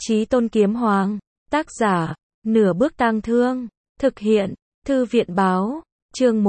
Chí Tôn Kiếm Hoàng. Tác giả, Nửa Bước Tang Thương. Thực hiện, Thư viện Báo. Chương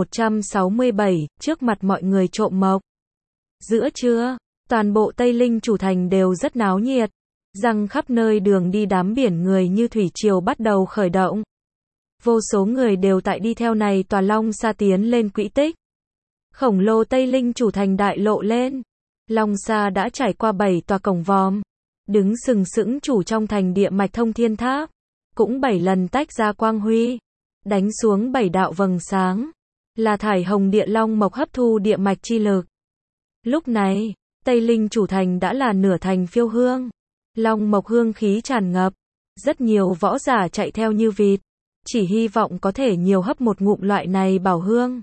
167, trước mặt mọi người trộm mộc. Giữa trưa, toàn bộ Tây Linh chủ thành đều rất náo nhiệt. Răng khắp nơi đường đi đám biển người như thủy triều bắt đầu khởi động. Vô số người đều tại đi theo này tòa Long Sa tiến lên quỹ tích. Khổng lồ Tây Linh chủ thành đại lộ lên. Long Sa đã trải qua 7 tòa cổng vòm. Đứng sừng sững chủ trong thành địa mạch thông thiên tháp. Cũng 7 lần tách ra quang huy. Đánh xuống 7 đạo vầng sáng. Là thải hồng địa long mộc hấp thu địa mạch chi lực. Lúc này, Tây Linh chủ thành đã là nửa thành phiêu hương. Long mộc hương khí tràn ngập. Rất nhiều võ giả chạy theo như vịt. Chỉ hy vọng có thể nhiều hấp một ngụm loại này bảo hương.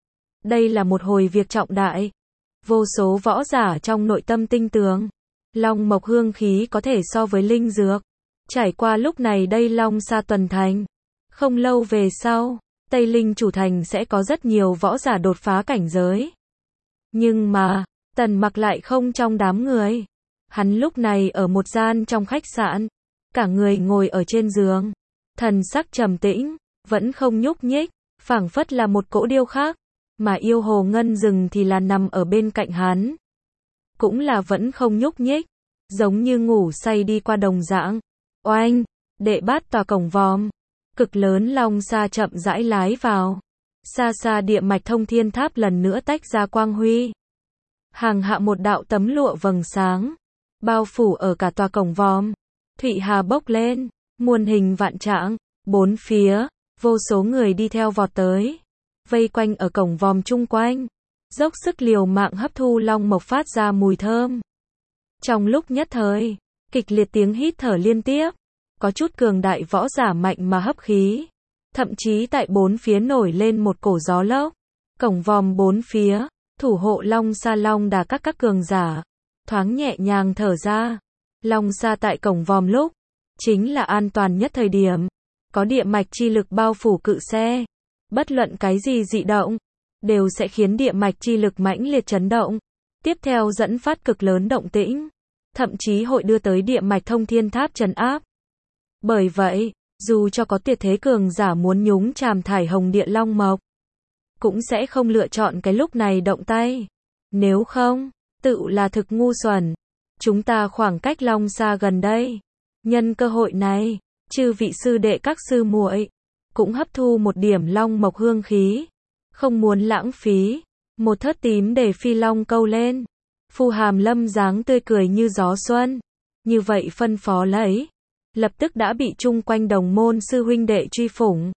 Đây là một hồi việc trọng đại. Vô số võ giả trong nội tâm tinh tường. Long mộc hương khí có thể so với linh dược. Trải qua lúc này đây Long Sa tuần thành. Không lâu về sau, Tây Linh chủ thành sẽ có rất nhiều võ giả đột phá cảnh giới. Nhưng mà, Tần Mặc lại không trong đám người. Hắn lúc này ở một gian trong khách sạn. Cả người ngồi ở trên giường. Thần sắc trầm tĩnh, vẫn không nhúc nhích, phảng phất là một cỗ điêu khắc. Mà yêu hồ ngân rừng thì là nằm ở bên cạnh hắn. Cũng là vẫn không nhúc nhích, giống như ngủ say đi qua đồng dạng. Oanh, đệ bát tòa cổng vòm. Cực lớn Long Sa chậm rãi lái vào. Xa xa địa mạch thông thiên tháp lần nữa tách ra quang huy. Hàng hạ một đạo tấm lụa vầng sáng. Bao phủ ở cả tòa cổng vòm. Thụy Hà bốc lên, muôn hình vạn trạng, bốn phía, vô số người đi theo vọt tới. Vây quanh ở cổng vòm chung quanh. Dốc sức liều mạng hấp thu long mộc phát ra mùi thơm. Trong lúc nhất thời, kịch liệt tiếng hít thở liên tiếp. Có chút cường đại võ giả mạnh mà hấp khí. Thậm chí tại bốn phía nổi lên một cổ gió lốc. Cổng vòm bốn phía, thủ hộ Long Sa Long Đà các cường giả. Thoáng nhẹ nhàng thở ra. Long Sa tại cổng vòm lúc, chính là an toàn nhất thời điểm. Có địa mạch chi lực bao phủ cự xe. Bất luận cái gì dị động, đều sẽ khiến địa mạch chi lực mãnh liệt chấn động. Tiếp theo dẫn phát cực lớn động tĩnh. Thậm chí hội đưa tới địa mạch thông thiên tháp trấn áp. Bởi vậy, dù cho có tuyệt thế cường giả muốn nhúng chàm thải hồng địa long mộc, cũng sẽ không lựa chọn cái lúc này động tay. Nếu không, tự là thực ngu xuẩn. Chúng ta khoảng cách Long Sa gần đây. Nhân cơ hội này, chư vị sư đệ các sư muội cũng hấp thu một điểm long mộc hương khí. Không muốn lãng phí. Một thớt tím để phi long câu lên. Phù Hàm Lâm dáng tươi cười như gió xuân. Như vậy phân phó lấy. Lập tức đã bị chung quanh đồng môn sư huynh đệ truy phủng.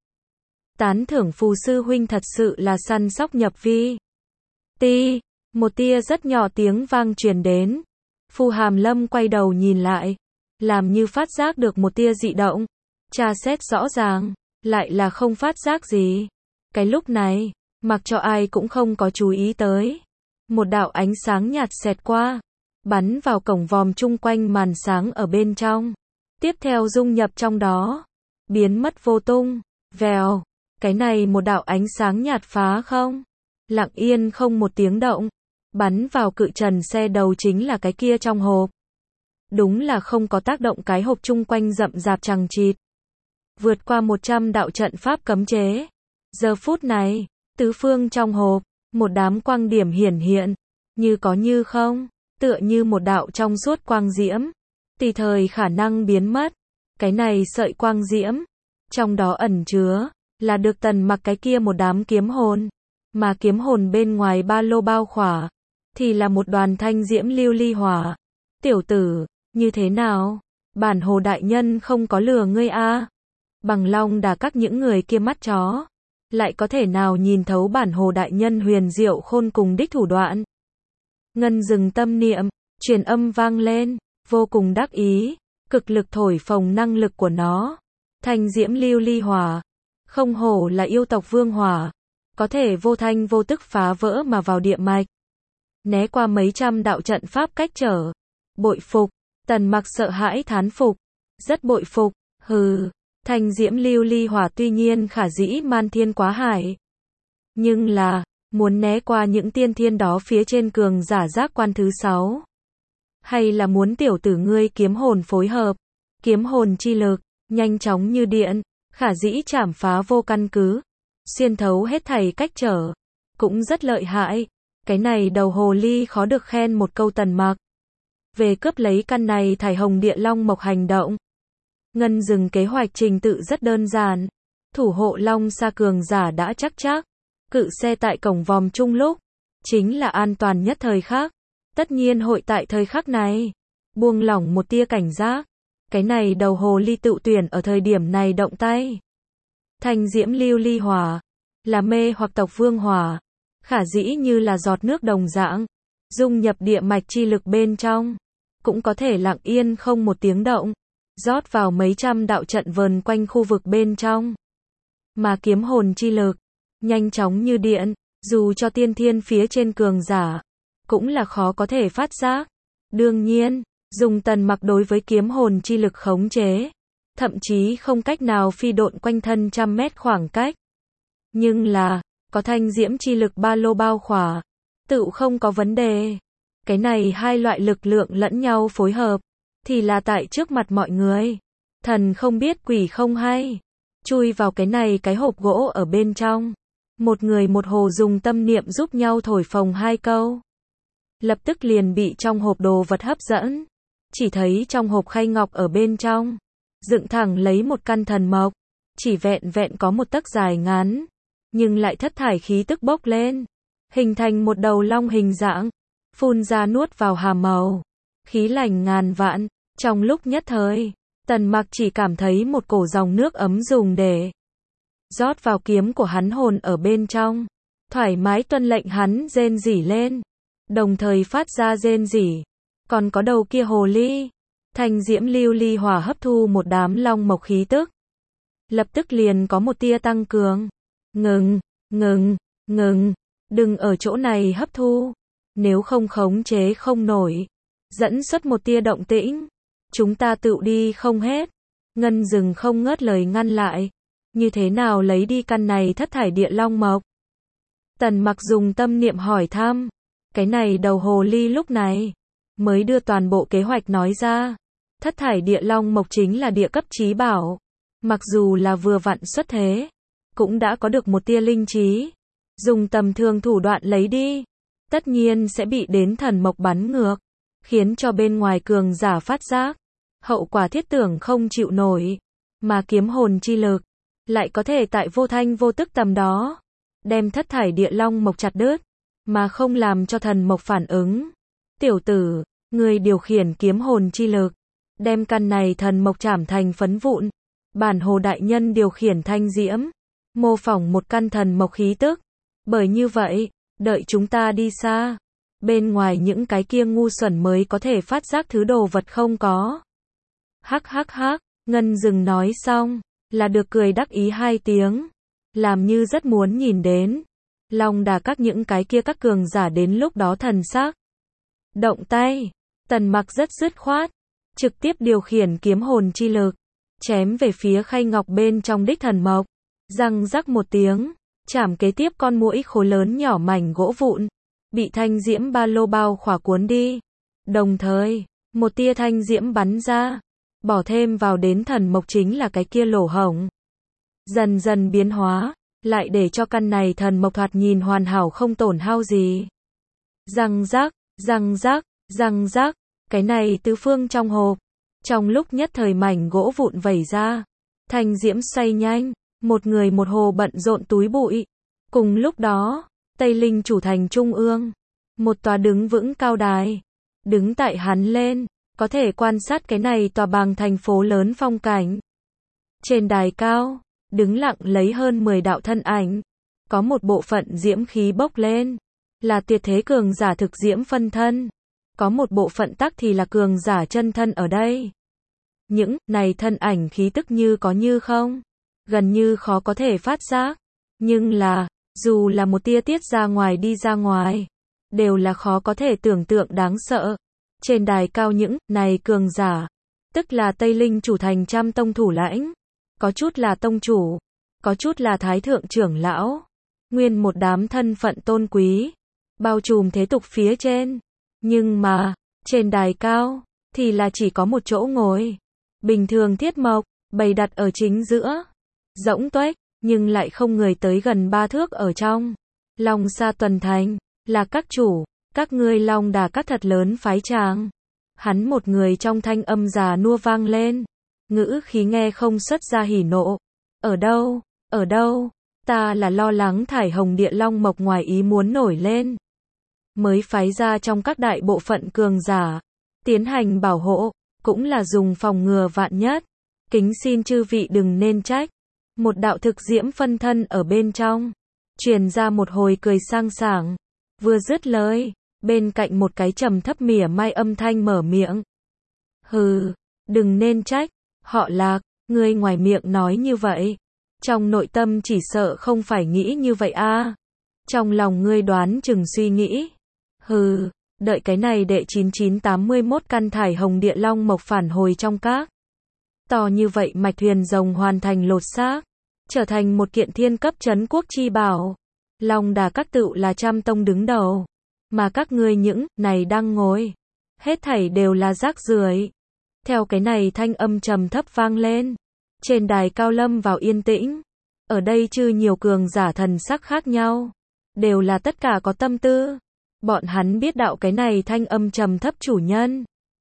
Tán thưởng Phù sư huynh thật sự là săn sóc nhập vi. Ti, một tia rất nhỏ tiếng vang truyền đến. Phù Hàm Lâm quay đầu nhìn lại. Làm như phát giác được một tia dị động. Tra xét rõ ràng, lại là không phát giác gì. Cái lúc này, mặc cho ai cũng không có chú ý tới. Một đạo ánh sáng nhạt xẹt qua. Bắn vào cổng vòm chung quanh màn sáng ở bên trong. Tiếp theo dung nhập trong đó. Biến mất vô tung. Vèo. Cái này một đạo ánh sáng nhạt phá không. Lặng yên không một tiếng động. Bắn vào cự trần xe đầu chính là cái kia trong hộp. Đúng là không có tác động cái hộp chung quanh rậm rạp chằng chịt. Vượt qua 100 đạo trận pháp cấm chế. Giờ phút này, tứ phương trong hộp, một đám quang điểm hiển hiện. Như có như không, tựa như một đạo trong suốt quang diễm. Tùy thời khả năng biến mất. Cái này sợi quang diễm. Trong đó ẩn chứa, là được Tần Mặc cái kia một đám kiếm hồn. Mà kiếm hồn bên ngoài ba lô bao khỏa. Thì là một đoàn thanh diễm lưu ly hỏa. Tiểu tử, như thế nào? Bản hồ đại nhân không có lừa ngươi a. Bằng Long Đà các những người kia mắt chó. Lại có thể nào nhìn thấu bản hồ đại nhân huyền diệu khôn cùng đích thủ đoạn. Ngân dừng tâm niệm, truyền âm vang lên. Vô cùng đắc ý, cực lực thổi phồng năng lực của nó. Thanh diễm lưu ly hỏa. Không hổ là yêu tộc vương hỏa. Có thể vô thanh vô tức phá vỡ mà vào địa mạch. Né qua mấy trăm đạo trận pháp cách trở. Bội phục. Tần Mặc sợ hãi thán phục. Rất bội phục. Hừ. Thanh diễm lưu ly hỏa tuy nhiên khả dĩ man thiên quá hải. Nhưng là, muốn né qua những tiên thiên đó phía trên cường giả giác quan thứ 6. Hay là muốn tiểu tử ngươi kiếm hồn phối hợp. Kiếm hồn chi lực, nhanh chóng như điện, khả dĩ chảm phá vô căn cứ, xuyên thấu hết thảy cách trở, cũng rất lợi hại. Cái này đầu hồ ly khó được khen một câu. Tần Mặc về cướp lấy căn này thải hồng địa long mộc hành động. Ngân Dừng kế hoạch trình tự rất đơn giản. Thủ hộ long sa cường giả đã chắc, cự xe tại cổng vòm chung lúc, chính là an toàn nhất thời khắc. Tất nhiên hội tại thời khắc này, buông lỏng một tia cảnh giác. Cái này đầu hồ ly tự tuyển ở thời điểm này động tay. Thanh diễm lưu ly hỏa, là mê hoặc tộc vương hỏa, khả dĩ như là giọt nước đồng dạng, dung nhập địa mạch chi lực bên trong, cũng có thể lặng yên không một tiếng động, rót vào mấy trăm đạo trận vờn quanh khu vực bên trong. Mà kiếm hồn chi lực, nhanh chóng như điện, dù cho tiên thiên phía trên cường giả, cũng là khó có thể phát giác. Đương nhiên, dùng Tần Mặc đối với kiếm hồn chi lực khống chế, thậm chí không cách nào phi độn quanh thân trăm mét khoảng cách. Nhưng là, có thanh diễm chi lực ba lô bao khỏa, tự không có vấn đề. Cái này hai loại lực lượng lẫn nhau phối hợp, thì là tại trước mặt mọi người. Thần không biết quỷ không hay, chui vào cái này cái hộp gỗ ở bên trong. Một người một hồ dùng tâm niệm giúp nhau thổi phồng hai câu. Lập tức liền bị trong hộp đồ vật hấp dẫn. Chỉ thấy trong hộp khay ngọc ở bên trong, dựng thẳng lấy một căn thần mộc, chỉ vẹn vẹn có một tấc dài ngắn, nhưng lại thất thải khí tức bốc lên, hình thành một đầu long hình dạng, phun ra nuốt vào hàm màu, khí lành ngàn vạn. Trong lúc nhất thời, Tần Mặc chỉ cảm thấy một cổ dòng nước ấm dùng để rót vào kiếm của hắn hồn ở bên trong, thoải mái tuân lệnh hắn rên rỉ lên, đồng thời phát ra rên rỉ. Còn có đầu kia hồ ly, thanh diễm lưu ly hỏa hấp thu một đám long mộc khí tức, lập tức liền có một tia tăng cường. Ngừng, đừng ở chỗ này hấp thu, nếu không khống chế không nổi, dẫn xuất một tia động tĩnh, chúng ta tự đi không hết. Ngân Dừng không ngớt lời ngăn lại, như thế nào lấy đi căn này thất thải địa long mộc? Tần Mặc dùng tâm niệm hỏi thăm, cái này đầu hồ ly lúc này mới đưa toàn bộ kế hoạch nói ra. Thất thải địa long mộc chính là địa cấp chí bảo, mặc dù là vừa vặn xuất thế, cũng đã có được một tia linh trí. Dùng tầm thường thủ đoạn lấy đi, tất nhiên sẽ bị đến thần mộc bắn ngược, khiến cho bên ngoài cường giả phát giác, hậu quả thiết tưởng không chịu nổi. Mà kiếm hồn chi lực, lại có thể tại vô thanh vô tức tầm đó, đem thất thải địa long mộc chặt đứt, mà không làm cho thần mộc phản ứng. Tiểu tử, người điều khiển kiếm hồn chi lực, đem căn này thần mộc chảm thành phấn vụn. Bản hồ đại nhân điều khiển thanh diễm, mô phỏng một căn thần mộc khí tức. Bởi như vậy, đợi chúng ta đi xa, bên ngoài những cái kia ngu xuẩn mới có thể phát giác thứ đồ vật không có. Hắc, Ngân Dừng nói xong, là được cười đắc ý hai tiếng, làm như rất muốn nhìn đến Long Đà các những cái kia các cường giả đến lúc đó thần sắc. Động tay, Tần Mặc rất dứt khoát, trực tiếp điều khiển kiếm hồn chi lực, chém về phía khay ngọc bên trong đích thần mộc. Răng rắc một tiếng, chảm kế tiếp con muỗi khối lớn nhỏ mảnh gỗ vụn, bị thanh diễm ba lô bao khỏa cuốn đi. Đồng thời, một tia thanh diễm bắn ra, bỏ thêm vào đến thần mộc chính là cái kia lỗ hổng. Dần dần biến hóa, lại để cho căn này thần mộc thoạt nhìn hoàn hảo không tổn hao gì. Răng rắc, cái này tứ phương trong hộp, trong lúc nhất thời mảnh gỗ vụn vẩy ra, thanh diễm xoay nhanh, một người một hồ bận rộn túi bụi. Cùng lúc đó, Tây Linh chủ thành trung ương, một tòa đứng vững cao đài, đứng tại hắn lên, có thể quan sát cái này tòa bằng thành phố lớn phong cảnh. Trên đài cao, đứng lặng lấy hơn 10 đạo thân ảnh, có một bộ phận diễm khí bốc lên, là tuyệt thế cường giả thực diễm phân thân, có một bộ phận tắc thì là cường giả chân thân ở đây. Những này thân ảnh khí tức như có như không, gần như khó có thể phát giác, nhưng là, dù là một tia tiết ra ngoài đi ra ngoài, đều là khó có thể tưởng tượng đáng sợ. Trên đài cao những này cường giả, tức là Tây Linh chủ thành trăm tông thủ lãnh, có chút là tông chủ, có chút là thái thượng trưởng lão, nguyên một đám thân phận tôn quý, bao trùm thế tục phía trên. Nhưng mà, trên đài cao, thì là chỉ có một chỗ ngồi. bình thường thiết mộc, bày đặt ở chính giữa, rỗng tuếch, nhưng lại không người tới gần 3 thước ở trong. Long Sa Tuần Thành, là các chủ, các ngươi Long Đà các thật lớn phái tràng. Hắn một người trong thanh âm già nua vang lên, ngữ khí nghe không xuất ra hỉ nộ. Ở đâu, ta là lo lắng thải hồng địa long mộc ngoài ý muốn nổi lên. Mới phái ra trong các đại bộ phận cường giả, tiến hành bảo hộ, cũng là dùng phòng ngừa vạn nhất. Kính xin chư vị đừng nên trách. Một đạo thực diễm phân thân ở bên trong, truyền ra một hồi cười sang sảng. Vừa dứt lời, bên cạnh một cái trầm thấp mỉa mai âm thanh mở miệng. Hừ, đừng nên trách, họ Lạc, ngươi ngoài miệng nói như vậy, trong nội tâm chỉ sợ không phải nghĩ như vậy a. Trong lòng ngươi đoán chừng suy nghĩ. Hừ, đợi cái này đệ 9981 căn thải hồng địa long mộc phản hồi trong các. To như vậy mạch thuyền rồng hoàn thành lột xác, trở thành một kiện thiên cấp trấn quốc chi bảo. Long Đà các tựu là trăm tông đứng đầu, mà các ngươi những này đang ngồi, hết thảy đều là rác rưởi. Theo cái này thanh âm trầm thấp vang lên, trên đài cao lâm vào yên tĩnh. Ở đây chư nhiều cường giả thần sắc khác nhau, đều là tất cả có tâm tư. Bọn hắn biết đạo cái này thanh âm trầm thấp chủ nhân,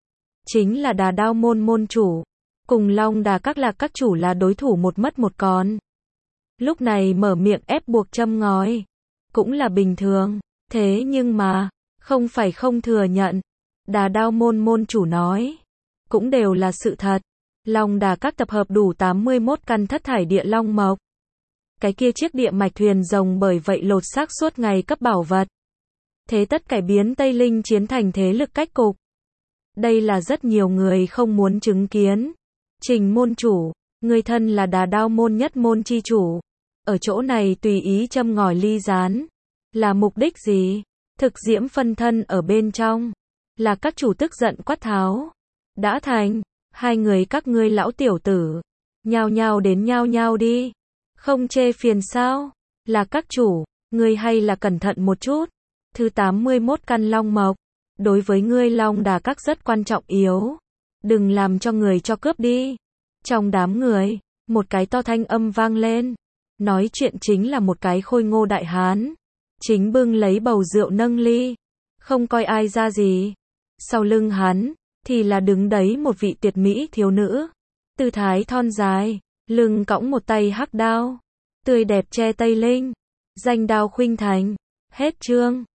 chính là Đà Đao môn môn chủ, cùng Long Đà các Lạc các chủ là đối thủ một mất một còn. Lúc này mở miệng ép buộc châm ngòi, cũng là bình thường, thế nhưng mà, không phải không thừa nhận. Đà Đao môn môn chủ nói, cũng đều là sự thật. Long Đà các tập hợp đủ 81 căn thất thải địa long mộc. Cái kia chiếc địa mạch thuyền rồng bởi vậy lột xác suốt ngày cấp bảo vật. Thế tất cải biến Tây Linh chiến thành thế lực cách cục. Đây là rất nhiều người không muốn chứng kiến. Trình môn chủ, người thân là Đà Đao môn nhất môn chi chủ, ở chỗ này tùy ý châm ngòi ly gián, là mục đích gì? Thực diễm phân thân ở bên trong, là các chủ tức giận quát tháo. Đã thành, hai người các ngươi lão tiểu tử, nhao nhao đến nhao nhao đi, không chê phiền sao? Là các chủ, ngươi hay là cẩn thận một chút. Thứ 81 căn long mộc, đối với ngươi Long Đà các rất quan trọng yếu, đừng làm cho người cho cướp đi. Trong đám người, một cái to thanh âm vang lên, nói chuyện chính là một cái khôi ngô đại hán, chính bưng lấy bầu rượu nâng ly, không coi ai ra gì. Sau lưng hắn, thì là đứng đấy một vị tuyệt mỹ thiếu nữ, tư thái thon dài, lưng cõng một tay hắc đao, tươi đẹp che Tây Linh, danh đao khuynh thành. Hết chương.